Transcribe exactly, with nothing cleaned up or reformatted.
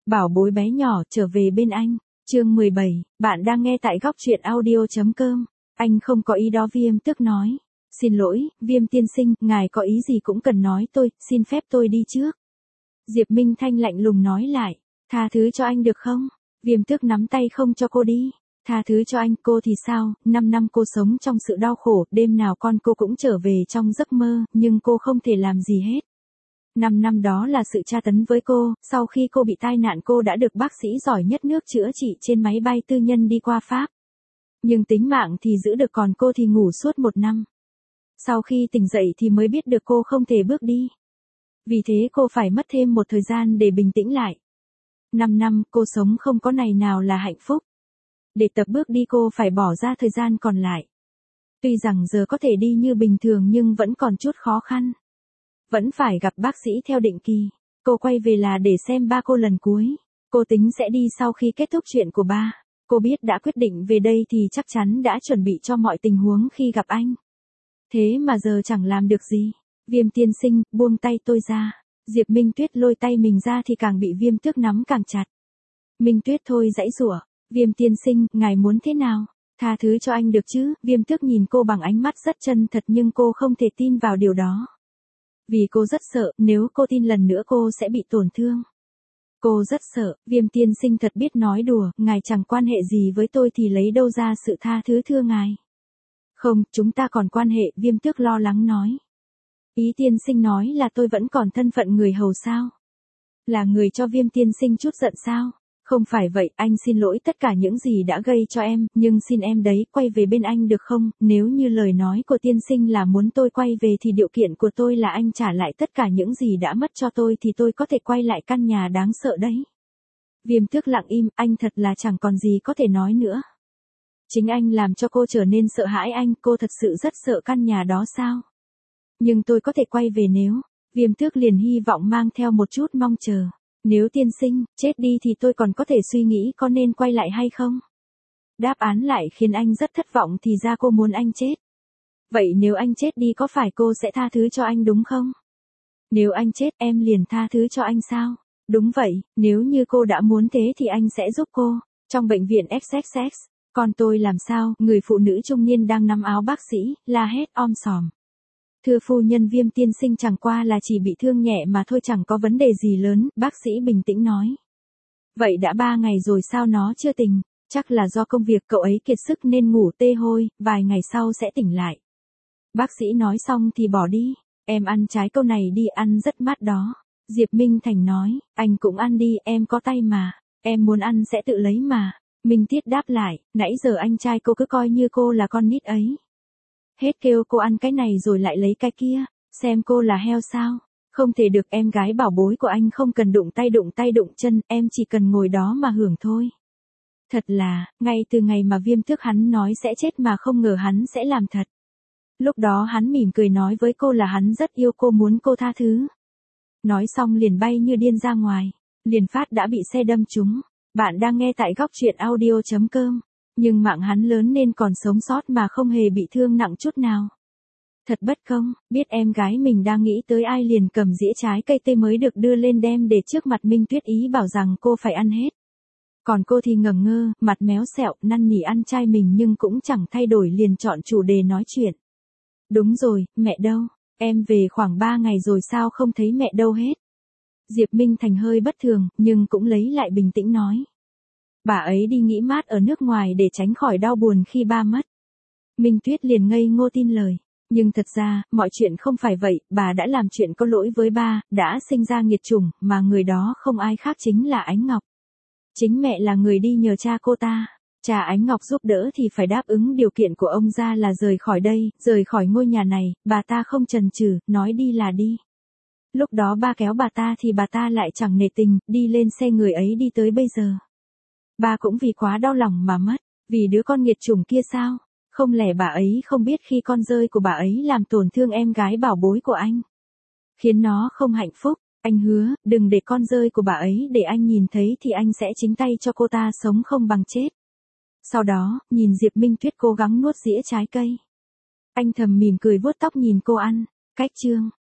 Bảo bối bé nhỏ trở về bên anh. Chương mười bảy, bạn đang nghe tại góc truyện audio.com. Anh không có ý đó, Viêm Tước nói. Xin lỗi, Viêm tiên sinh, ngài có ý gì cũng cần nói tôi, xin phép tôi đi trước. Diệp Minh Thanh lạnh lùng nói lại. Tha thứ cho anh được không? Viêm Tước nắm tay không cho cô đi. Tha thứ cho anh, cô thì sao, năm năm cô sống trong sự đau khổ, đêm nào con cô cũng trở về trong giấc mơ, nhưng cô không thể làm gì hết. Năm năm đó là sự tra tấn với cô, sau khi cô bị tai nạn cô đã được bác sĩ giỏi nhất nước chữa trị trên máy bay tư nhân đi qua Pháp. Nhưng tính mạng thì giữ được, còn cô thì ngủ suốt một năm. Sau khi tỉnh dậy thì mới biết được cô không thể bước đi. Vì thế cô phải mất thêm một thời gian để bình tĩnh lại. Năm năm cô sống không có ngày nào là hạnh phúc. Để tập bước đi cô phải bỏ ra thời gian còn lại. Tuy rằng giờ có thể đi như bình thường nhưng vẫn còn chút khó khăn. Vẫn phải gặp bác sĩ theo định kỳ. Cô quay về là để xem ba cô lần cuối. Cô tính sẽ đi sau khi kết thúc chuyện của ba. Cô biết đã quyết định về đây thì chắc chắn đã chuẩn bị cho mọi tình huống khi gặp anh. Thế mà giờ chẳng làm được gì. Viêm tiên sinh, buông tay tôi ra. Diệp Minh Tuyết lôi tay mình ra thì càng bị Viêm Tước nắm càng chặt. Minh Tuyết thôi giãy giụa. Viêm tiên sinh, ngài muốn thế nào? Tha thứ cho anh được chứ? Viêm Tước nhìn cô bằng ánh mắt rất chân thật nhưng cô không thể tin vào điều đó. Vì cô rất sợ, nếu cô tin lần nữa cô sẽ bị tổn thương. Cô rất sợ, Viêm tiên sinh thật biết nói đùa, ngài chẳng quan hệ gì với tôi thì lấy đâu ra sự tha thứ thưa ngài. Không, chúng ta còn quan hệ, Viêm Tước lo lắng nói. Ý tiên sinh nói là tôi vẫn còn thân phận người hầu sao? Là người cho Viêm tiên sinh chút giận sao? Không phải vậy, anh xin lỗi tất cả những gì đã gây cho em, nhưng xin em đấy, quay về bên anh được không? Nếu như lời nói của tiên sinh là muốn tôi quay về thì điều kiện của tôi là anh trả lại tất cả những gì đã mất cho tôi thì tôi có thể quay lại căn nhà đáng sợ đấy. Viêm Tước lặng im, anh thật là chẳng còn gì có thể nói nữa. Chính anh làm cho cô trở nên sợ hãi anh, cô thật sự rất sợ căn nhà đó sao? Nhưng tôi có thể quay về nếu, Viêm Tước liền hy vọng mang theo một chút mong chờ. Nếu tiên sinh, chết đi thì tôi còn có thể suy nghĩ có nên quay lại hay không? Đáp án lại khiến anh rất thất vọng, thì ra cô muốn anh chết. Vậy nếu anh chết đi có phải cô sẽ tha thứ cho anh đúng không? Nếu anh chết em liền tha thứ cho anh sao? Đúng vậy, nếu như cô đã muốn thế thì anh sẽ giúp cô. Trong bệnh viện ích ích ích, còn tôi làm sao? Người phụ nữ trung niên đang nắm áo bác sĩ, la hét om sòm. Thưa phu nhân, Viêm tiên sinh chẳng qua là chỉ bị thương nhẹ mà thôi, chẳng có vấn đề gì lớn, bác sĩ bình tĩnh nói. Vậy đã ba ngày rồi sao nó chưa tỉnh? Chắc là do công việc cậu ấy kiệt sức nên ngủ tê hôi, vài ngày sau sẽ tỉnh lại. Bác sĩ nói xong thì bỏ đi. Em ăn trái câu này đi, ăn rất mát đó. Diệp Minh Thành nói, anh cũng ăn đi, em có tay mà. Em muốn ăn sẽ tự lấy mà. Minh Tiết đáp lại, nãy giờ anh trai cô cứ coi như cô là con nít ấy. Hết kêu cô ăn cái này rồi lại lấy cái kia, xem cô là heo sao? Không thể được, em gái bảo bối của anh không cần đụng tay đụng tay đụng chân, em chỉ cần ngồi đó mà hưởng thôi. Thật là, ngay từ ngày mà Viêm Tước hắn nói sẽ chết mà không ngờ hắn sẽ làm thật. Lúc đó hắn mỉm cười nói với cô là hắn rất yêu cô, muốn cô tha thứ. Nói xong liền bay như điên ra ngoài, liền phát đã bị xe đâm trúng. Bạn đang nghe tại góc truyện audio.com. Nhưng mạng hắn lớn nên còn sống sót mà không hề bị thương nặng chút nào. Thật bất công, biết em gái mình đang nghĩ tới ai liền cầm dĩa trái cây tây mới được đưa lên đem để trước mặt Minh Tuyết, ý bảo rằng cô phải ăn hết. Còn cô thì ngẩn ngơ, mặt méo xẹo, năn nỉ ăn trai mình nhưng cũng chẳng thay đổi, liền chọn chủ đề nói chuyện. Đúng rồi, mẹ đâu? Em về khoảng ba ngày rồi sao không thấy mẹ đâu hết? Diệp Minh Thành hơi bất thường, nhưng cũng lấy lại bình tĩnh nói. Bà ấy đi nghỉ mát ở nước ngoài để tránh khỏi đau buồn khi ba mất. Minh Tuyết liền ngây ngô tin lời. Nhưng thật ra, mọi chuyện không phải vậy, bà đã làm chuyện có lỗi với ba, đã sinh ra nghiệt chủng, mà người đó không ai khác chính là Ánh Ngọc. Chính mẹ là người đi nhờ cha cô ta. Cha Ánh Ngọc giúp đỡ thì phải đáp ứng điều kiện của ông ra là rời khỏi đây, rời khỏi ngôi nhà này, bà ta không chần chừ, nói đi là đi. Lúc đó ba kéo bà ta thì bà ta lại chẳng nể tình, đi lên xe người ấy đi tới bây giờ. Ba cũng vì quá đau lòng mà mất, vì đứa con nghiệt chủng kia sao? Không lẽ bà ấy không biết khi con rơi của bà ấy làm tổn thương em gái bảo bối của anh, khiến nó không hạnh phúc? Anh hứa, đừng để con rơi của bà ấy để anh nhìn thấy thì anh sẽ chính tay cho cô ta sống không bằng chết. Sau đó, nhìn Diệp Minh Tuyết cố gắng nuốt dĩa trái cây. Anh thầm mỉm cười vuốt tóc nhìn cô ăn. Cách chương